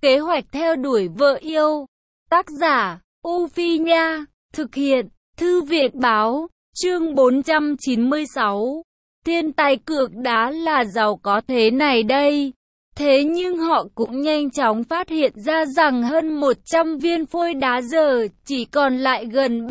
Kế hoạch theo đuổi vợ yêu. Tác giả, U Phi Nha. Thực hiện, Thư viện Báo. Chương 496. Thiên tài cược đá là giàu có thế này đây. Thế nhưng họ cũng nhanh chóng phát hiện ra rằng hơn 100 viên phôi đá giờ chỉ còn lại gần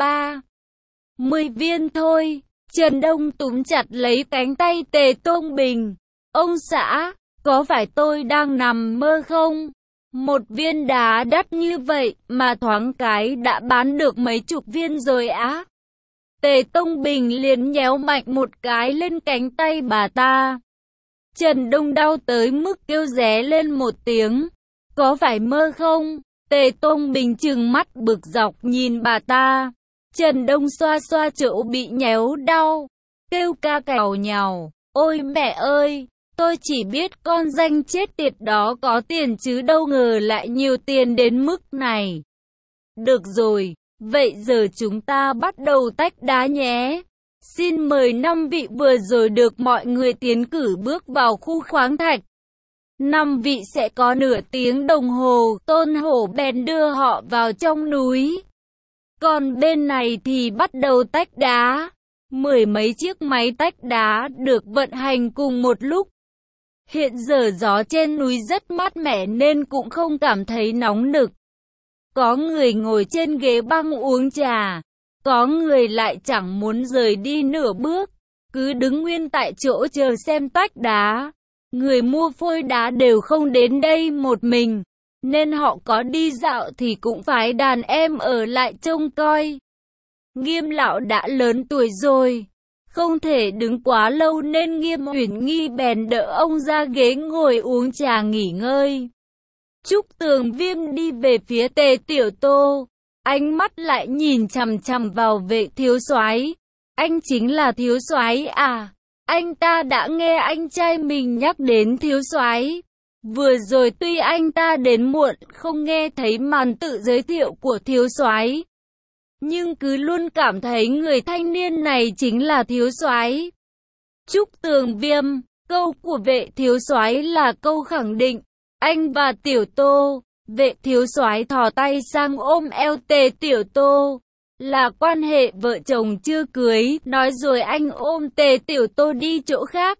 30 viên thôi. Trần Đông túm chặt lấy cánh tay Tề Tôn Bình. Ông xã, có phải tôi đang nằm mơ không? Một viên đá đắt như vậy mà thoáng cái đã bán được mấy chục viên rồi á. Tề Tông Bình liền nhéo mạnh một cái lên cánh tay bà ta. Trần Đông đau tới mức kêu ré lên một tiếng. Có phải mơ không? Tề Tông Bình trừng mắt bực dọc nhìn bà ta. Trần Đông xoa xoa chỗ bị nhéo đau, kêu ca cào nhào. Ôi mẹ ơi! Tôi chỉ biết con danh chết tiệt đó có tiền chứ đâu ngờ lại nhiều tiền đến mức này. Được rồi, vậy giờ chúng ta bắt đầu tách đá nhé. Xin mời 5 vị vừa rồi được mọi người tiến cử bước vào khu khoáng thạch. 5 vị sẽ có nửa tiếng đồng hồ, Tôn Hổ bèn đưa họ vào trong núi. Còn bên này thì bắt đầu tách đá. 10 mấy chiếc máy tách đá được vận hành cùng một lúc. Hiện giờ gió trên núi rất mát mẻ nên cũng không cảm thấy nóng nực. Có người ngồi trên ghế băng uống trà, có người lại chẳng muốn rời đi nửa bước, cứ đứng nguyên tại chỗ chờ xem tách đá. Người mua phôi đá đều không đến đây một mình, nên họ có đi dạo thì cũng phải đàn em ở lại trông coi. Nghiêm lão đã lớn tuổi rồi, không thể đứng quá lâu nên Nghiêm Uyển Nghi bèn đỡ ông ra ghế ngồi uống trà nghỉ ngơi. Trúc Tường Viêm đi về phía Tề Tiểu Tô, ánh mắt lại nhìn chằm chằm vào Vệ thiếu soái. Anh chính là thiếu soái à? Anh ta đã nghe anh trai mình nhắc đến thiếu soái. Vừa rồi tuy anh ta đến muộn không nghe thấy màn tự giới thiệu của thiếu soái, nhưng cứ luôn cảm thấy người thanh niên này chính là thiếu soái. Trúc Tường Viêm, câu của Vệ thiếu soái là câu khẳng định. Anh và Tiểu Tô. Vệ thiếu soái thò tay sang ôm eo Tề Tiểu Tô. Là quan hệ vợ chồng chưa cưới, nói rồi anh ôm Tề Tiểu Tô đi chỗ khác.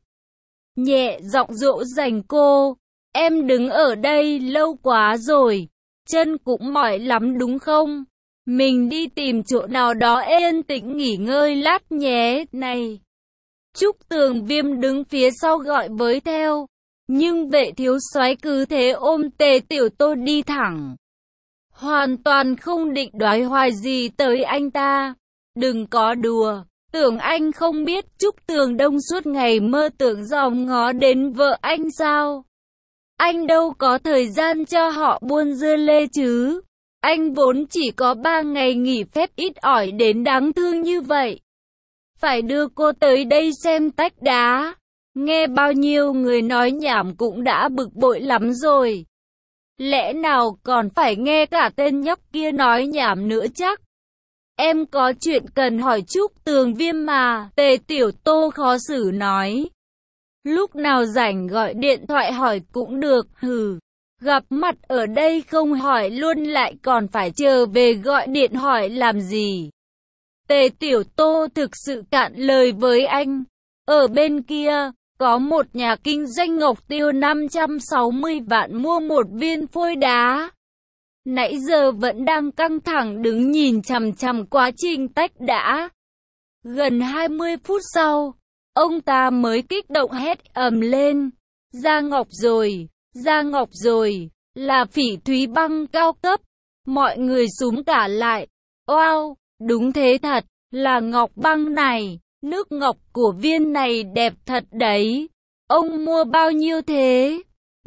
Nhẹ giọng dỗ dành cô. Em đứng ở đây lâu quá rồi, chân cũng mỏi lắm đúng không? Mình đi tìm chỗ nào đó yên tĩnh nghỉ ngơi lát nhé. Này! Trúc Tường Viêm đứng phía sau gọi với theo. Nhưng Vệ thiếu soái cứ thế ôm Tề Tiểu Tô đi thẳng. Hoàn toàn không định đoái hoài gì tới anh ta. Đừng có đùa, tưởng anh không biết Trúc Tường Đông suốt ngày mơ tưởng dòm ngó đến vợ anh sao? Anh đâu có thời gian cho họ buôn dưa lê chứ. Anh vốn chỉ có 3 ngày nghỉ phép ít ỏi đến đáng thương như vậy. Phải đưa cô tới đây xem tách đá. Nghe bao nhiêu người nói nhảm cũng đã bực bội lắm rồi. Lẽ nào còn phải nghe cả tên nhóc kia nói nhảm nữa chắc? Em có chuyện cần hỏi Trúc Tường Viêm mà, Tề Tiểu Tô khó xử nói. Lúc nào rảnh gọi điện thoại hỏi cũng được, hừ. Gặp mặt ở đây không hỏi luôn lại còn phải chờ về gọi điện hỏi làm gì? Tề Tiểu Tô thực sự cạn lời với anh. Ở bên kia, có một nhà kinh doanh ngọc tiêu 560 vạn mua một viên phôi đá. Nãy giờ vẫn đang căng thẳng đứng nhìn chằm chằm quá trình tách đá. Gần 20 phút sau, ông ta mới kích động hét ầm lên. Ra ngọc rồi, ra ngọc rồi, là phỉ thúy băng cao cấp. Mọi người xúm cả lại. Wow, đúng thế thật, là ngọc băng này. Nước ngọc của viên này đẹp thật đấy. Ông mua bao nhiêu thế?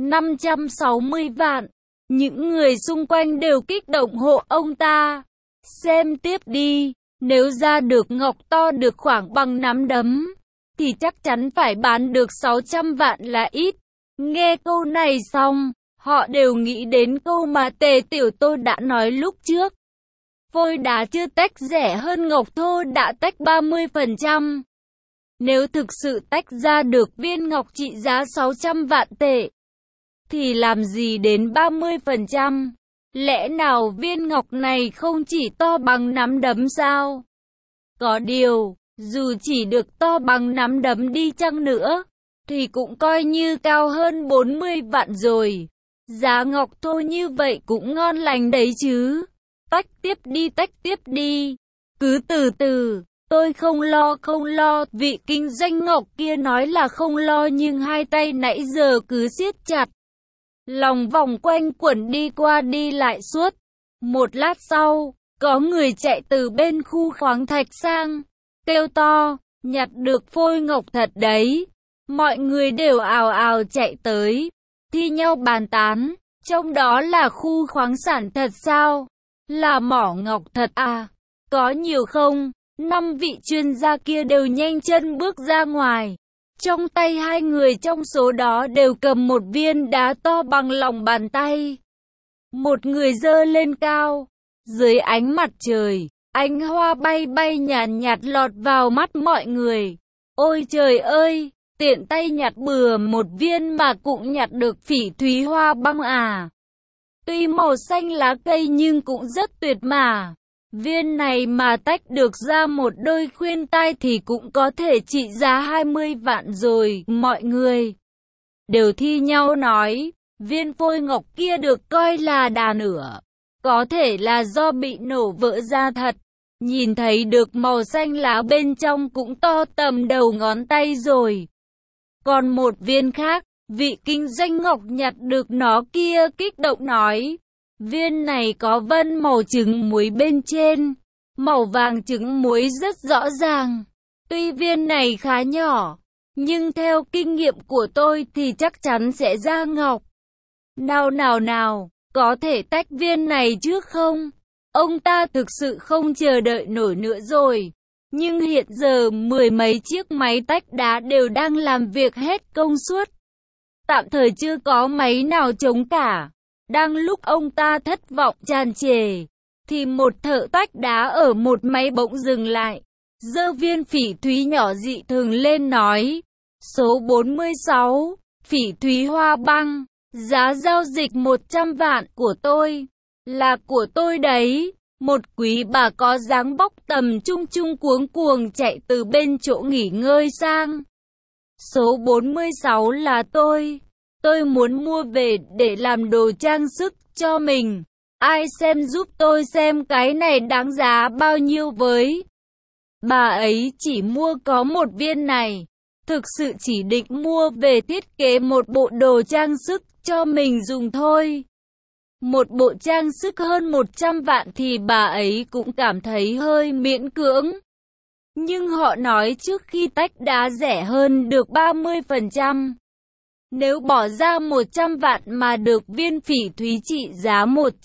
560 vạn. Những người xung quanh đều kích động hộ ông ta. Xem tiếp đi. Nếu ra được ngọc to được khoảng bằng nắm đấm, thì chắc chắn phải bán được 600 vạn là ít. Nghe câu này xong, họ đều nghĩ đến câu mà Tề Tiểu Tô đã nói lúc trước. Phôi đá chưa tách rẻ hơn ngọc thô đã tách 30%. Nếu thực sự tách ra được viên ngọc trị giá 600 vạn tệ, thì làm gì đến 30%? Lẽ nào viên ngọc này không chỉ to bằng nắm đấm sao? Có điều, dù chỉ được to bằng nắm đấm đi chăng nữa, thì cũng coi như cao hơn 40 vạn rồi. Giá ngọc thô như vậy cũng ngon lành đấy chứ. Tách tiếp đi. Cứ từ từ, tôi không lo, vị kinh doanh ngọc kia nói là không lo nhưng hai tay nãy giờ cứ siết chặt. Lòng vòng quanh quẩn đi qua đi lại suốt. Một lát sau, có người chạy từ bên khu khoáng thạch sang, kêu to, nhặt được phôi ngọc thật đấy. Mọi người đều ào ào chạy tới, thi nhau bàn tán, trong đó là khu khoáng sản thật sao? Là mỏ ngọc thật à? Có nhiều không? 5 vị chuyên gia kia đều nhanh chân bước ra ngoài. Trong tay hai người trong số đó đều cầm một viên đá to bằng lòng bàn tay. Một người giơ lên cao, dưới ánh mặt trời, ánh hoa bay bay nhàn nhạt lọt vào mắt mọi người. Ôi trời ơi, tiện tay nhặt bừa một viên mà cũng nhặt được phỉ thúy hoa băng à. Tuy màu xanh lá cây nhưng cũng rất tuyệt mà. Viên này mà tách được ra một đôi khuyên tai thì cũng có thể trị giá 20 vạn rồi. Mọi người đều thi nhau nói, viên phôi ngọc kia được coi là đà nửa. Có thể là do bị nổ vỡ ra thật. Nhìn thấy được màu xanh lá bên trong cũng to tầm đầu ngón tay rồi. Còn một viên khác, vị kinh doanh ngọc nhặt được nó kia kích động nói, viên này có vân màu trứng muối bên trên, màu vàng trứng muối rất rõ ràng. Tuy viên này khá nhỏ, nhưng theo kinh nghiệm của tôi thì chắc chắn sẽ ra ngọc. Nào, có thể tách viên này trước không? Ông ta thực sự không chờ đợi nổi nữa rồi. Nhưng hiện giờ 10 mấy chiếc máy tách đá đều đang làm việc hết công suất. Tạm thời chưa có máy nào chống cả. Đang lúc ông ta thất vọng tràn trề, thì một thợ tách đá ở một máy bỗng dừng lại. Giơ viên phỉ thúy nhỏ dị thường lên nói, số 46, phỉ thúy hoa băng, giá giao dịch 100 vạn của tôi, là của tôi đấy. Một quý bà có dáng bóc tầm trung cuống chạy từ bên chỗ nghỉ ngơi sang. Số 46 là tôi muốn mua về để làm đồ trang sức cho mình. Ai xem giúp tôi xem cái này đáng giá bao nhiêu với. Bà ấy chỉ mua có một viên này, thực sự chỉ định mua về thiết kế một bộ đồ trang sức cho mình dùng thôi. Một bộ trang sức hơn 100 vạn thì bà ấy cũng cảm thấy hơi miễn cưỡng. Nhưng họ nói trước khi tách đá rẻ hơn được 30%. Nếu bỏ ra 100 vạn mà được viên phỉ thúy trị giá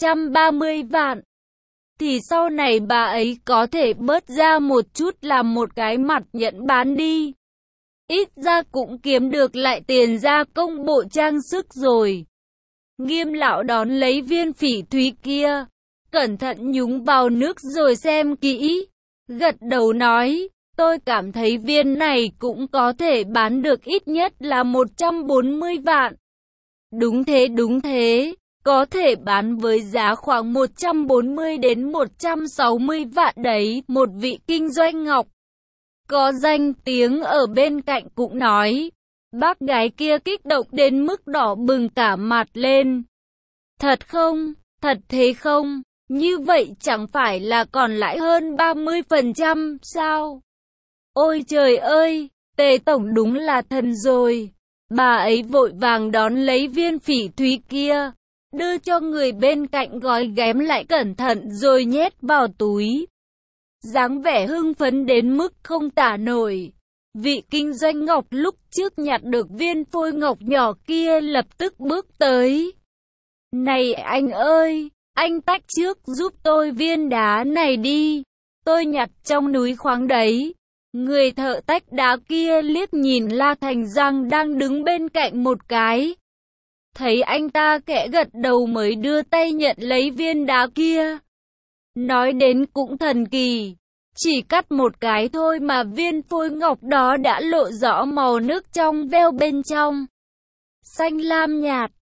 130 vạn, thì sau này bà ấy có thể bớt ra một chút làm một cái mặt nhẫn bán đi. Ít ra cũng kiếm được lại tiền gia công bộ trang sức rồi. Nghiêm lão đón lấy viên phỉ thúy kia, cẩn thận nhúng vào nước rồi xem kỹ, gật đầu nói, tôi cảm thấy viên này cũng có thể bán được ít nhất là 140 vạn. Đúng thế, có thể bán với giá khoảng 140 đến 160 vạn đấy. Một vị kinh doanh ngọc có danh tiếng ở bên cạnh cũng nói. Bác gái kia kích động đến mức đỏ bừng cả mặt lên. Thật không? Thật thế không? Như vậy chẳng phải là còn lãi hơn 30% sao? Ôi trời ơi, Tề Tổng đúng là thần rồi. Bà ấy vội vàng đón lấy viên phỉ thúy kia, đưa cho người bên cạnh gói ghém lại cẩn thận rồi nhét vào túi. Dáng vẻ hưng phấn đến mức không tả nổi. Vị kinh doanh ngọc lúc trước nhặt được viên phôi ngọc nhỏ kia lập tức bước tới. Này anh ơi, anh tách trước giúp tôi viên đá này đi. Tôi nhặt trong núi khoáng đấy. Người thợ tách đá kia liếc nhìn La Thành Giang đang đứng bên cạnh một cái. Thấy anh ta khẽ gật đầu mới đưa tay nhận lấy viên đá kia. Nói đến cũng thần kỳ. Chỉ cắt một cái thôi mà viên phôi ngọc đó đã lộ rõ màu nước trong veo bên trong. Xanh lam nhạt,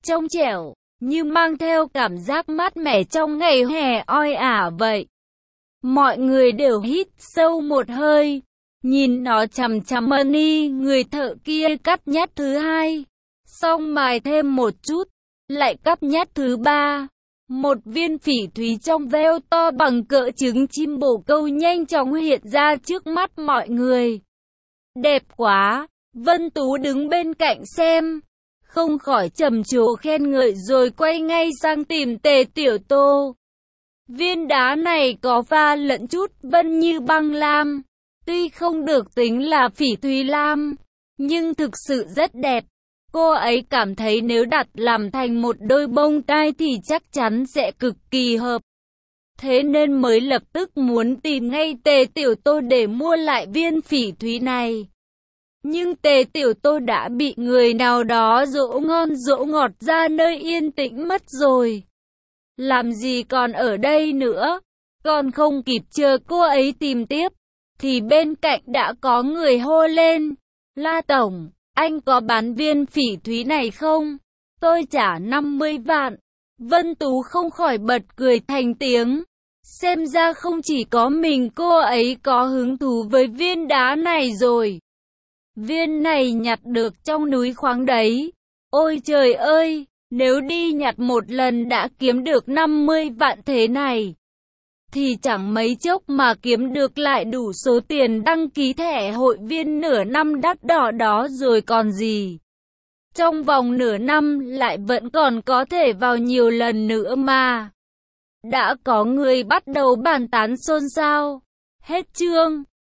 trong trẻo, như mang theo cảm giác mát mẻ trong ngày hè oi ả vậy. Mọi người đều hít sâu một hơi, nhìn nó chằm chằm. Money, người thợ kia cắt nhát thứ hai, xong mài thêm một chút, lại cắt nhát thứ ba. Một viên phỉ thúy trong veo to bằng cỡ trứng chim bồ câu nhanh chóng hiện ra trước mắt mọi người. Đẹp quá! Vân Tú đứng bên cạnh xem, không khỏi trầm trồ khen ngợi rồi quay ngay sang tìm Tề Tiểu Tô. Viên đá này có pha lẫn chút vân như băng lam, tuy không được tính là phỉ thúy lam, nhưng thực sự rất đẹp. Cô ấy cảm thấy nếu đặt làm thành một đôi bông tai thì chắc chắn sẽ cực kỳ hợp. Thế nên mới lập tức muốn tìm ngay Tề Tiểu Tô để mua lại viên phỉ thúy này. Nhưng Tề Tiểu Tô đã bị người nào đó dỗ ngon dỗ ngọt ra nơi yên tĩnh mất rồi. Làm gì còn ở đây nữa? Còn không kịp chờ cô ấy tìm tiếp, thì bên cạnh đã có người hô lên. La Tổng, anh có bán viên phỉ thúy này không? Tôi trả 50 vạn. Vân Tú không khỏi bật cười thành tiếng. Xem ra không chỉ có mình cô ấy có hứng thú với viên đá này rồi. Viên này nhặt được trong núi khoáng đấy. Ôi trời ơi, nếu đi nhặt một lần đã kiếm được 50 vạn thế này, thì chẳng mấy chốc mà kiếm được lại đủ số tiền đăng ký thẻ hội viên nửa năm đắt đỏ đó rồi còn gì. Trong vòng nửa năm lại vẫn còn có thể vào nhiều lần nữa mà. Đã có người bắt đầu bàn tán xôn xao. Hết chương.